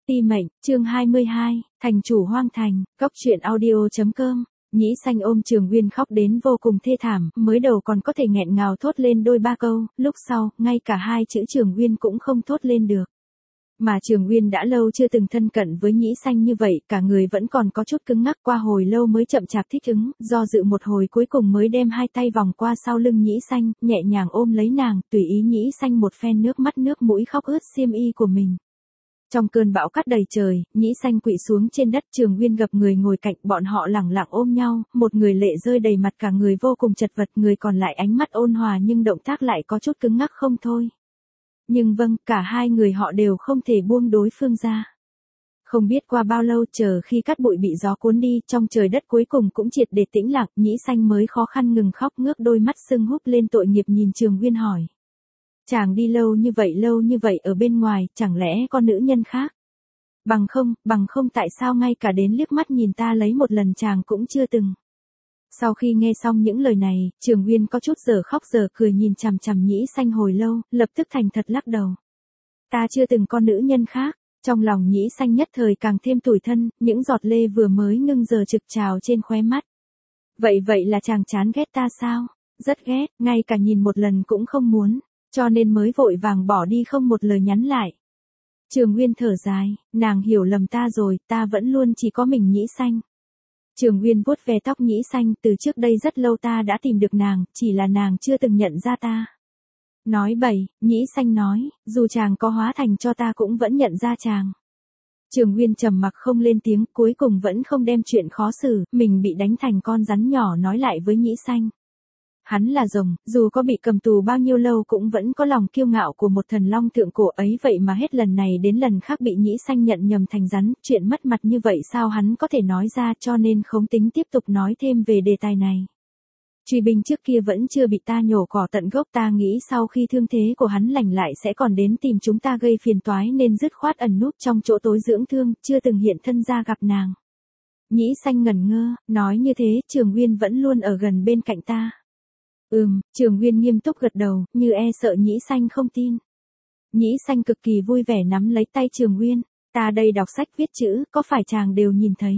Ti mệnh, chương 22, thành chủ hoang thành, góc truyện audio.com. Nhĩ Xanh ôm Trường Nguyên khóc đến vô cùng thê thảm, mới đầu còn có thể nghẹn ngào thốt lên đôi ba câu, lúc sau, ngay cả hai chữ Trường Nguyên cũng không thốt lên được. Mà Trường Nguyên đã lâu chưa từng thân cận với Nhĩ Xanh như vậy, cả người vẫn còn có chút cứng ngắc, qua hồi lâu mới chậm chạp thích ứng, do dự một hồi cuối cùng mới đem hai tay vòng qua sau lưng Nhĩ Xanh, nhẹ nhàng ôm lấy nàng, tùy ý Nhĩ Xanh một phen nước mắt nước mũi khóc ướt xiêm y của mình. Trong cơn bão cát đầy trời, Nhĩ Xanh quỵ xuống trên đất, Trường Nguyên gập người ngồi cạnh, bọn họ lẳng lặng ôm nhau, một người lệ rơi đầy mặt, cả người vô cùng chật vật, người còn lại ánh mắt ôn hòa nhưng động tác lại có chút cứng ngắc không thôi. Nhưng vâng, cả hai người họ đều không thể buông đối phương ra. Không biết qua bao lâu, chờ khi cát bụi bị gió cuốn đi, trong trời đất cuối cùng cũng triệt để tĩnh lặng, Nhĩ Xanh mới khó khăn ngừng khóc, ngước đôi mắt sưng húp lên tội nghiệp nhìn Trường Nguyên hỏi. Chàng đi lâu như vậy ở bên ngoài, chẳng lẽ có nữ nhân khác? Bằng không tại sao ngay cả đến liếc mắt nhìn ta lấy một lần chàng cũng chưa từng. Sau khi nghe xong những lời này, Trường Nguyên có chút giờ khóc giờ cười nhìn chằm chằm Nhĩ Xanh hồi lâu, lập tức thành thật lắc đầu. Ta chưa từng có nữ nhân khác, trong lòng Nhĩ Xanh nhất thời càng thêm tủi thân, những giọt lê vừa mới ngưng giờ trực trào trên khóe mắt. Vậy là chàng chán ghét ta sao? Rất ghét, ngay cả nhìn một lần cũng không muốn. Cho nên mới vội vàng bỏ đi không một lời nhắn lại. Trường Nguyên thở dài, nàng hiểu lầm ta rồi, ta vẫn luôn chỉ có mình Nhĩ Xanh. Trường Nguyên vuốt ve tóc Nhĩ Xanh, từ trước đây rất lâu ta đã tìm được nàng, chỉ là nàng chưa từng nhận ra ta. Nói bậy, Nhĩ Xanh nói, dù chàng có hóa thành cho ta cũng vẫn nhận ra chàng. Trường Nguyên trầm mặc không lên tiếng, cuối cùng vẫn không đem chuyện khó xử, mình bị đánh thành con rắn nhỏ nói lại với Nhĩ Xanh. Hắn là rồng, dù có bị cầm tù bao nhiêu lâu cũng vẫn có lòng kiêu ngạo của một thần long thượng cổ ấy, vậy mà hết lần này đến lần khác bị Nhĩ Xanh nhận nhầm thành rắn, chuyện mất mặt như vậy sao hắn có thể nói ra, cho nên không tính tiếp tục nói thêm về đề tài này. Truy binh trước kia vẫn chưa bị ta nhổ cỏ tận gốc, ta nghĩ sau khi thương thế của hắn lành lại sẽ còn đến tìm chúng ta gây phiền toái nên dứt khoát ẩn núp trong chỗ tối dưỡng thương, chưa từng hiện thân ra gặp nàng. Nhĩ Xanh ngẩn ngơ, nói như thế Trường Nguyên vẫn luôn ở gần bên cạnh ta. Trường Nguyên nghiêm túc gật đầu, như e sợ Nhĩ Xanh không tin. Nhĩ Xanh cực kỳ vui vẻ nắm lấy tay Trường Nguyên, ta đây đọc sách viết chữ, có phải chàng đều nhìn thấy.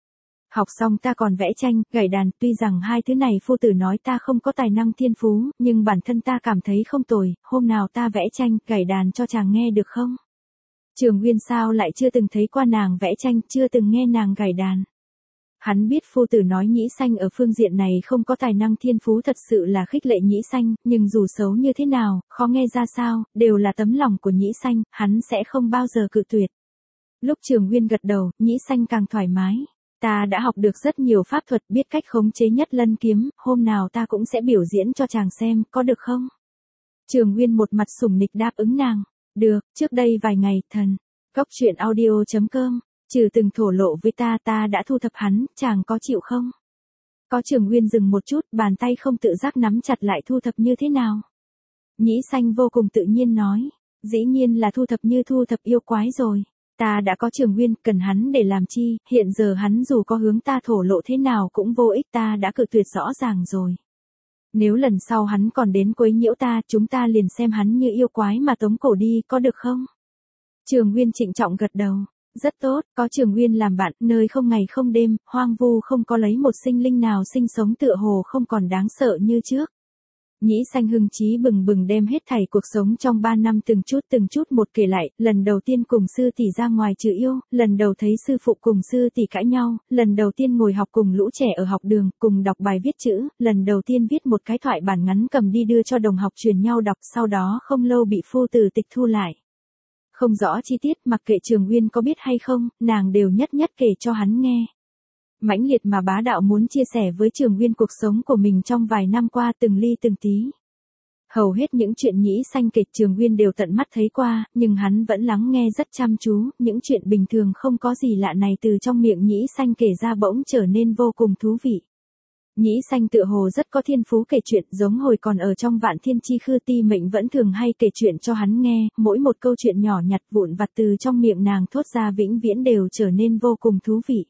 Học xong ta còn vẽ tranh, gảy đàn, tuy rằng hai thứ này phu tử nói ta không có tài năng thiên phú, nhưng bản thân ta cảm thấy không tồi, hôm nào ta vẽ tranh, gảy đàn cho chàng nghe được không? Trường Nguyên sao lại chưa từng thấy qua nàng vẽ tranh, chưa từng nghe nàng gảy đàn. Hắn biết phu tử nói Nhĩ Xanh ở phương diện này không có tài năng thiên phú thật sự là khích lệ Nhĩ Xanh, nhưng dù xấu như thế nào, khó nghe ra sao, đều là tấm lòng của Nhĩ Xanh, hắn sẽ không bao giờ cự tuyệt. Lúc Trường Nguyên gật đầu, Nhĩ Xanh càng thoải mái. Ta đã học được rất nhiều pháp thuật, biết cách khống chế Nhất Lân kiếm, hôm nào ta cũng sẽ biểu diễn cho chàng xem, có được không? Trường Nguyên một mặt sủng nịch đáp ứng nàng. Được, trước đây vài ngày, thần. Góc truyện audio.com. Trừ từng thổ lộ với ta đã thu thập hắn, chàng có chịu không? Có. Trường Nguyên dừng một chút, bàn tay không tự giác nắm chặt lại, thu thập như thế nào? Nhĩ Xanh vô cùng tự nhiên nói, dĩ nhiên là thu thập yêu quái rồi. Ta đã có Trường Nguyên, cần hắn để làm chi, hiện giờ hắn dù có hướng ta thổ lộ thế nào cũng vô ích, ta đã cự tuyệt rõ ràng rồi. Nếu lần sau hắn còn đến quấy nhiễu ta, chúng ta liền xem hắn như yêu quái mà tống cổ đi, có được không? Trường Nguyên trịnh trọng gật đầu. Rất tốt, có Trường Nguyên làm bạn, nơi không ngày không đêm, hoang vu không có lấy một sinh linh nào sinh sống, tựa hồ không còn đáng sợ như trước. Nhĩ Xanh hưng chí bừng bừng đem hết thảy cuộc sống trong 3 năm từng chút một kể lại, lần đầu tiên cùng sư tỷ ra ngoài trừ yêu, lần đầu thấy sư phụ cùng sư tỷ cãi nhau, lần đầu tiên ngồi học cùng lũ trẻ ở học đường, cùng đọc bài viết chữ, lần đầu tiên viết một cái thoại bản ngắn cầm đi đưa cho đồng học truyền nhau đọc, sau đó không lâu bị phu tử tịch thu lại. Không rõ chi tiết, mặc kệ Trường Nguyên có biết hay không, nàng đều nhất kể cho hắn nghe. Mãnh liệt mà bá đạo muốn chia sẻ với Trường Nguyên cuộc sống của mình trong vài năm qua, từng ly từng tí. Hầu hết những chuyện Nhĩ Xanh kể Trường Nguyên đều tận mắt thấy qua, nhưng hắn vẫn lắng nghe rất chăm chú, những chuyện bình thường không có gì lạ này từ trong miệng Nhĩ Xanh kể ra bỗng trở nên vô cùng thú vị. Nhĩ Xanh tựa hồ rất có thiên phú kể chuyện, giống hồi còn ở trong Vạn Thiên Chi Khư, Ti mệnh vẫn thường hay kể chuyện cho hắn nghe, mỗi một câu chuyện nhỏ nhặt vụn vặt từ trong miệng nàng thốt ra vĩnh viễn đều trở nên vô cùng thú vị.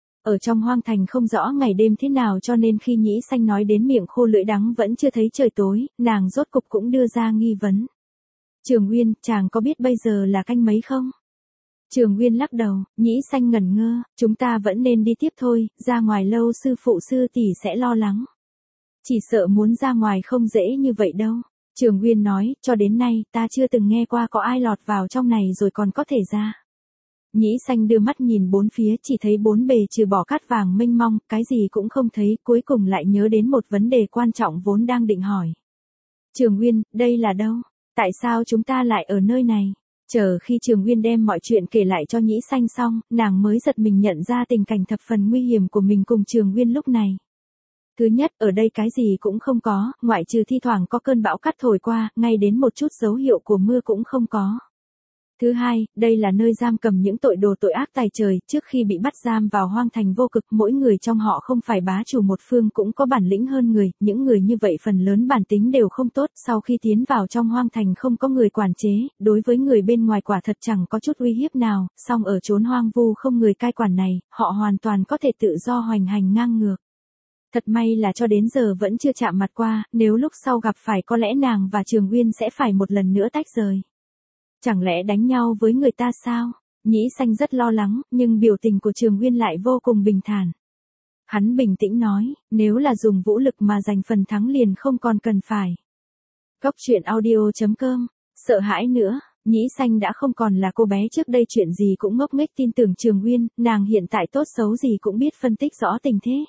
Ở trong hoang thành không rõ ngày đêm thế nào, cho nên khi Nhĩ Xanh nói đến miệng khô lưỡi đắng vẫn chưa thấy trời tối, nàng rốt cục cũng đưa ra nghi vấn. Trường Nguyên, chàng có biết bây giờ là canh mấy không? Trường Nguyên lắc đầu, Nhĩ Xanh ngẩn ngơ, chúng ta vẫn nên đi tiếp thôi, ra ngoài lâu sư phụ sư tỷ sẽ lo lắng. Chỉ sợ muốn ra ngoài không dễ như vậy đâu. Trường Nguyên nói, cho đến nay, ta chưa từng nghe qua có ai lọt vào trong này rồi còn có thể ra. Nhĩ Xanh đưa mắt nhìn bốn phía, chỉ thấy bốn bề trừ bỏ cát vàng mênh mông, cái gì cũng không thấy, cuối cùng lại nhớ đến một vấn đề quan trọng vốn đang định hỏi. Trường Nguyên, đây là đâu? Tại sao chúng ta lại ở nơi này? Chờ khi Trường Nguyên đem mọi chuyện kể lại cho Nhĩ Xanh xong, nàng mới giật mình nhận ra tình cảnh thập phần nguy hiểm của mình cùng Trường Nguyên lúc này. Thứ nhất, ở đây cái gì cũng không có, ngoại trừ thi thoảng có cơn bão cát thổi qua, ngay đến một chút dấu hiệu của mưa cũng không có. Thứ hai, đây là nơi giam cầm những tội đồ tội ác tày trời, trước khi bị bắt giam vào hoang thành vô cực, mỗi người trong họ không phải bá chủ một phương cũng có bản lĩnh hơn người, những người như vậy phần lớn bản tính đều không tốt, sau khi tiến vào trong hoang thành không có người quản chế, đối với người bên ngoài quả thật chẳng có chút uy hiếp nào, song ở chốn hoang vu không người cai quản này, họ hoàn toàn có thể tự do hoành hành ngang ngược. Thật may là cho đến giờ vẫn chưa chạm mặt qua, nếu lúc sau gặp phải có lẽ nàng và Trường Nguyên sẽ phải một lần nữa tách rời. Chẳng lẽ đánh nhau với người ta sao? Nhĩ Xanh rất lo lắng, nhưng biểu tình của Trường Nguyên lại vô cùng bình thản. Hắn bình tĩnh nói, nếu là dùng vũ lực mà giành phần thắng liền không còn cần phải. Cốc truyện audio.com, sợ hãi nữa, Nhĩ Xanh đã không còn là cô bé trước đây chuyện gì cũng ngốc nghếch tin tưởng Trường Nguyên, nàng hiện tại tốt xấu gì cũng biết phân tích rõ tình thế.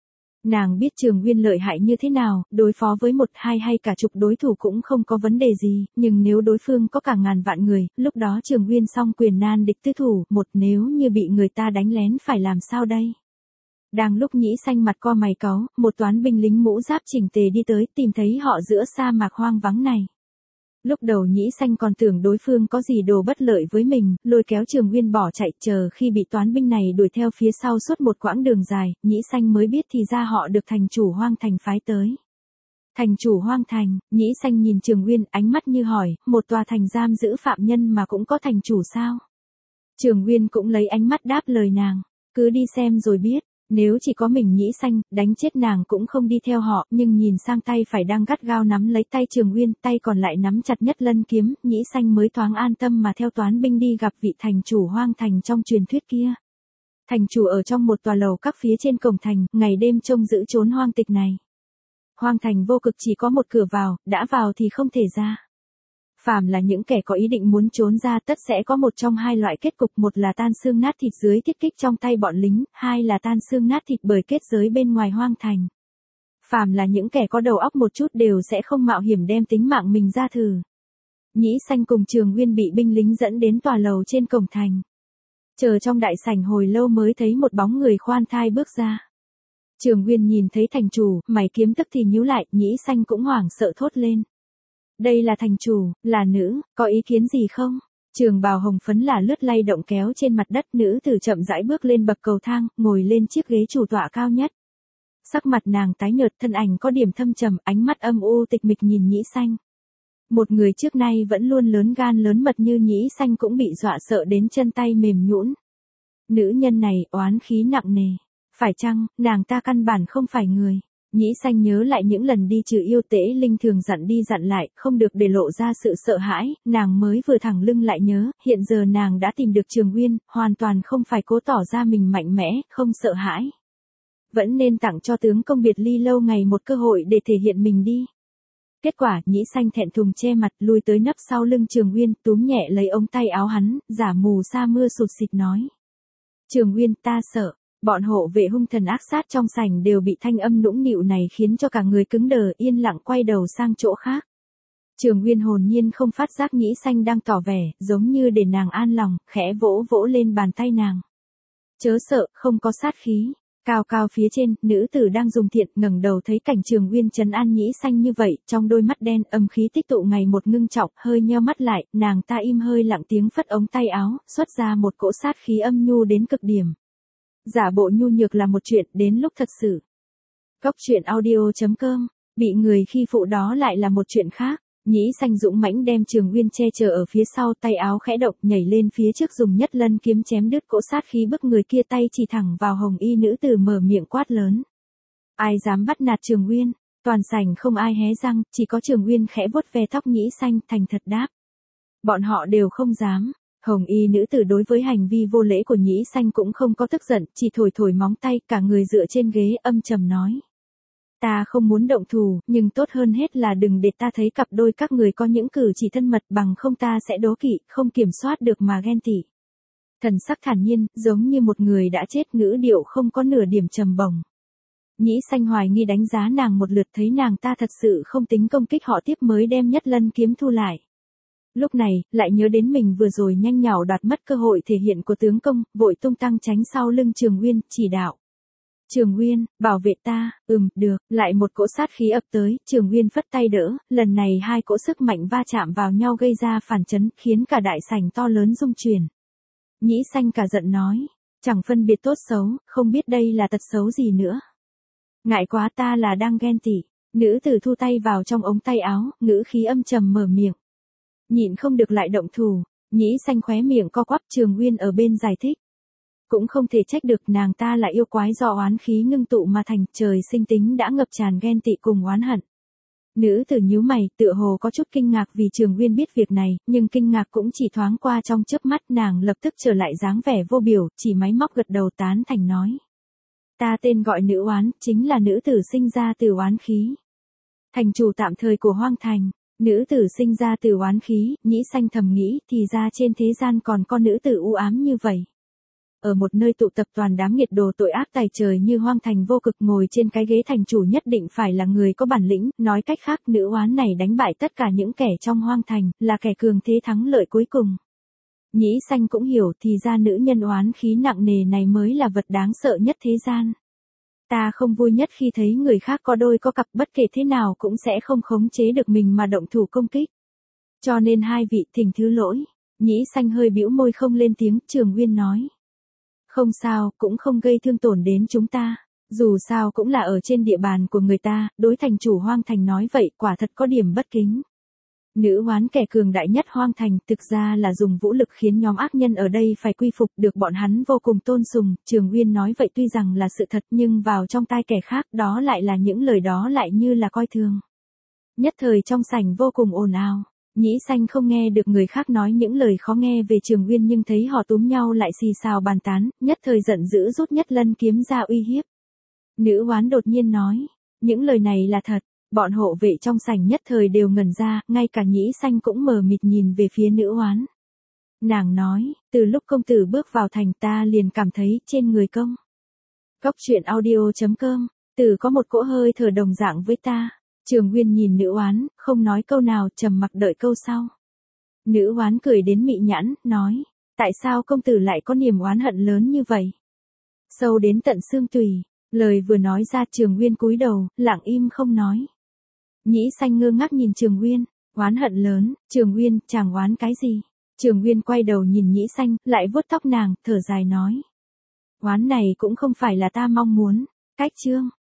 Nàng biết Trường Nguyên lợi hại như thế nào, đối phó với một hai hay cả chục đối thủ cũng không có vấn đề gì, nhưng nếu đối phương có cả ngàn vạn người, lúc đó Trường Nguyên song quyền nan địch tứ thủ, một nếu như bị người ta đánh lén phải làm sao đây? Đang lúc Nhĩ Xanh mặt co mày cáu, một toán binh lính mũ giáp chỉnh tề đi tới, tìm thấy họ giữa sa mạc hoang vắng này. Lúc đầu Nhĩ Xanh còn tưởng đối phương có gì đồ bất lợi với mình, lôi kéo Trường Nguyên bỏ chạy, chờ khi bị toán binh này đuổi theo phía sau suốt một quãng đường dài, Nhĩ Xanh mới biết thì ra họ được thành chủ hoang thành phái tới. Thành chủ hoang thành, Nhĩ Xanh nhìn Trường Nguyên, ánh mắt như hỏi, một tòa thành giam giữ phạm nhân mà cũng có thành chủ sao? Trường Nguyên cũng lấy ánh mắt đáp lời nàng, cứ đi xem rồi biết. Nếu chỉ có mình Nhĩ Xanh, đánh chết nàng cũng không đi theo họ, nhưng nhìn sang tay phải đang gắt gao nắm lấy tay Trường Nguyên, tay còn lại nắm chặt nhất lân kiếm, Nhĩ Xanh mới thoáng an tâm mà theo toán binh đi gặp vị thành chủ hoang thành trong truyền thuyết kia. Thành chủ ở trong một tòa lầu các phía trên cổng thành, ngày đêm trông giữ chốn hoang tịch này. Hoang thành vô cực chỉ có một cửa vào, đã vào thì không thể ra. Phàm là những kẻ có ý định muốn trốn ra tất sẽ có một trong hai loại kết cục, một là tan xương nát thịt dưới thiết kích trong tay bọn lính, hai là tan xương nát thịt bởi kết giới bên ngoài hoang thành. Phàm là những kẻ có đầu óc một chút đều sẽ không mạo hiểm đem tính mạng mình ra thử. Nhĩ Xanh cùng Trường Nguyên bị binh lính dẫn đến tòa lầu trên cổng thành. Chờ trong đại sảnh hồi lâu mới thấy một bóng người khoan thai bước ra. Trường Nguyên nhìn thấy thành chủ, mày kiếm tức thì nhíu lại, Nhĩ Xanh cũng hoảng sợ thốt lên. Đây là thành chủ, là nữ, có ý kiến gì không? Trường bào hồng phấn là lướt lay động kéo trên mặt đất, nữ tử chậm rãi bước lên bậc cầu thang, ngồi lên chiếc ghế chủ tọa cao nhất. Sắc mặt nàng tái nhợt, thân ảnh có điểm thâm trầm, ánh mắt âm u tịch mịch nhìn Nhĩ Xanh. Một người trước nay vẫn luôn lớn gan lớn mật như Nhĩ Xanh cũng bị dọa sợ đến chân tay mềm nhũn. Nữ nhân này oán khí nặng nề. Phải chăng, nàng ta căn bản không phải người. Nhĩ Xanh nhớ lại những lần đi trừ yêu Tế Linh thường dặn đi dặn lại, không được để lộ ra sự sợ hãi, nàng mới vừa thẳng lưng lại nhớ, hiện giờ nàng đã tìm được Trường Nguyên, hoàn toàn không phải cố tỏ ra mình mạnh mẽ, không sợ hãi. Vẫn nên tặng cho tướng công biệt ly lâu ngày một cơ hội để thể hiện mình đi. Kết quả, Nhĩ Xanh thẹn thùng che mặt, lui tới nấp sau lưng Trường Nguyên, túm nhẹ lấy ống tay áo hắn, giả mù sa mưa sụt xịt nói. Trường Nguyên, ta sợ. Bọn hộ vệ hung thần ác sát trong sảnh đều bị thanh âm nũng nịu này khiến cho cả người cứng đờ, yên lặng quay đầu sang chỗ khác. Trường Nguyên hồn nhiên không phát giác Nhĩ Xanh đang tỏ vẻ, giống như để nàng an lòng, khẽ vỗ vỗ lên bàn tay nàng. Chớ sợ, không có sát khí. Cao cao phía trên, nữ tử đang dùng thiện, ngẩng đầu thấy cảnh Trường Nguyên trấn an Nhĩ Xanh như vậy, trong đôi mắt đen âm khí tích tụ ngày một ngưng trọng, hơi nheo mắt lại, nàng ta im hơi lặng tiếng phất ống tay áo, xuất ra một cỗ sát khí âm nhu đến cực điểm. Giả bộ nhu nhược là một chuyện, đến lúc thật sự. Cốc truyện audio.com, bị người khi phụ đó lại là một chuyện khác. Nhĩ Xanh dũng mãnh đem Trường Nguyên che chở ở phía sau, tay áo khẽ động, nhảy lên phía trước dùng nhất lân kiếm chém đứt cỗ sát khí bức người kia, tay chỉ thẳng vào hồng y nữ tử, mở miệng quát lớn. Ai dám bắt nạt Trường Nguyên? Toàn sảnh không ai hé răng, chỉ có Trường Nguyên khẽ vuốt ve tóc Nhĩ Xanh, thành thật đáp. Bọn họ đều không dám. Hồng y nữ tử đối với hành vi vô lễ của Nhĩ Xanh cũng không có tức giận, chỉ thổi thổi móng tay, cả người dựa trên ghế âm trầm nói. Ta không muốn động thủ, nhưng tốt hơn hết là đừng để ta thấy cặp đôi các người có những cử chỉ thân mật, bằng không ta sẽ đố kỵ, không kiểm soát được mà ghen tị. Thần sắc thản nhiên, giống như một người đã chết, ngữ điệu không có nửa điểm trầm bổng. Nhĩ Xanh hoài nghi đánh giá nàng một lượt, thấy nàng ta thật sự không tính công kích họ tiếp mới đem Nhất Lân kiếm thu lại. Lúc này, lại nhớ đến mình vừa rồi nhanh nhảu đoạt mất cơ hội thể hiện của tướng công, vội tung tăng tránh sau lưng Trường Uyên, chỉ đạo. Trường Uyên, bảo vệ ta, được, lại một cỗ sát khí ập tới, Trường Uyên phất tay đỡ, lần này hai cỗ sức mạnh va chạm vào nhau gây ra phản chấn, khiến cả đại sảnh to lớn rung chuyển. Nhĩ Xanh cả giận nói, chẳng phân biệt tốt xấu, không biết đây là tật xấu gì nữa. Ngại quá, ta là đang ghen tị. Nữ tử thu tay vào trong ống tay áo, ngữ khí âm trầm mở miệng. Nhịn không được lại động thủ, Nhĩ Xanh khóe miệng co quắp, Trường Uyên ở bên giải thích. Cũng không thể trách được, nàng ta là yêu quái do oán khí ngưng tụ mà thành, trời sinh tính đã ngập tràn ghen tị cùng oán hận. Nữ tử nhíu mày, tựa hồ có chút kinh ngạc vì Trường Uyên biết việc này, nhưng kinh ngạc cũng chỉ thoáng qua trong chớp mắt, nàng lập tức trở lại dáng vẻ vô biểu, chỉ máy móc gật đầu tán thành nói. Ta tên gọi nữ oán, chính là nữ tử sinh ra từ oán khí. Thành chủ tạm thời của Hoang Thành, nữ tử sinh ra từ oán khí, Nhĩ Xanh thầm nghĩ, thì ra trên thế gian còn có nữ tử u ám như vậy. Ở một nơi tụ tập toàn đám nghiệt đồ tội ác tày trời như Hoang Thành vô cực, ngồi trên cái ghế thành chủ nhất định phải là người có bản lĩnh, nói cách khác nữ oán này đánh bại tất cả những kẻ trong Hoang Thành, là kẻ cường thế thắng lợi cuối cùng. Nhĩ Xanh cũng hiểu, thì ra nữ nhân oán khí nặng nề này mới là vật đáng sợ nhất thế gian. Ta không vui nhất khi thấy người khác có đôi có cặp, bất kể thế nào cũng sẽ không khống chế được mình mà động thủ công kích. Cho nên hai vị thỉnh thứ lỗi. Nhĩ Xanh hơi bĩu môi không lên tiếng, Trường Uyên nói. Không sao, cũng không gây thương tổn đến chúng ta. Dù sao cũng là ở trên địa bàn của người ta, đối thành chủ Hoang Thành nói vậy quả thật có điểm bất kính. Nữ oán kẻ cường đại nhất Hoang Thành thực ra là dùng vũ lực khiến nhóm ác nhân ở đây phải quy phục, được bọn hắn vô cùng tôn sùng. Trường Uyên nói vậy tuy rằng là sự thật, nhưng vào trong tai kẻ khác đó lại là những lời đó lại như là coi thường. Nhất thời trong sảnh vô cùng ồn ào. Nhĩ Xanh không nghe được người khác nói những lời khó nghe về Trường Uyên, nhưng thấy họ túm nhau lại xì xào bàn tán, nhất thời giận dữ rút Nhất Lân kiếm ra uy hiếp. Nữ oán đột nhiên nói, những lời này là thật. Bọn hộ vệ trong sảnh nhất thời đều ngẩn ra, ngay cả Nhĩ Xanh cũng mờ mịt nhìn về phía nữ oán. Nàng nói, từ lúc công tử bước vào thành ta liền cảm thấy trên người công. Cốc truyện audio.com, tử có một cỗ hơi thở đồng dạng với ta. Trường Uyên nhìn nữ oán, không nói câu nào, trầm mặc đợi câu sau. Nữ oán cười đến mị nhãn, nói, tại sao công tử lại có niềm oán hận lớn như vậy? Sâu đến tận xương tủy, lời vừa nói ra Trường Uyên cúi đầu, lặng im không nói. Nhĩ Xanh ngơ ngác nhìn Trường Uyên, oán hận lớn, Trường Uyên, chàng oán cái gì? Trường Uyên quay đầu nhìn Nhĩ Xanh, lại vuốt tóc nàng, thở dài nói. Oán này cũng không phải là ta mong muốn, cách chương.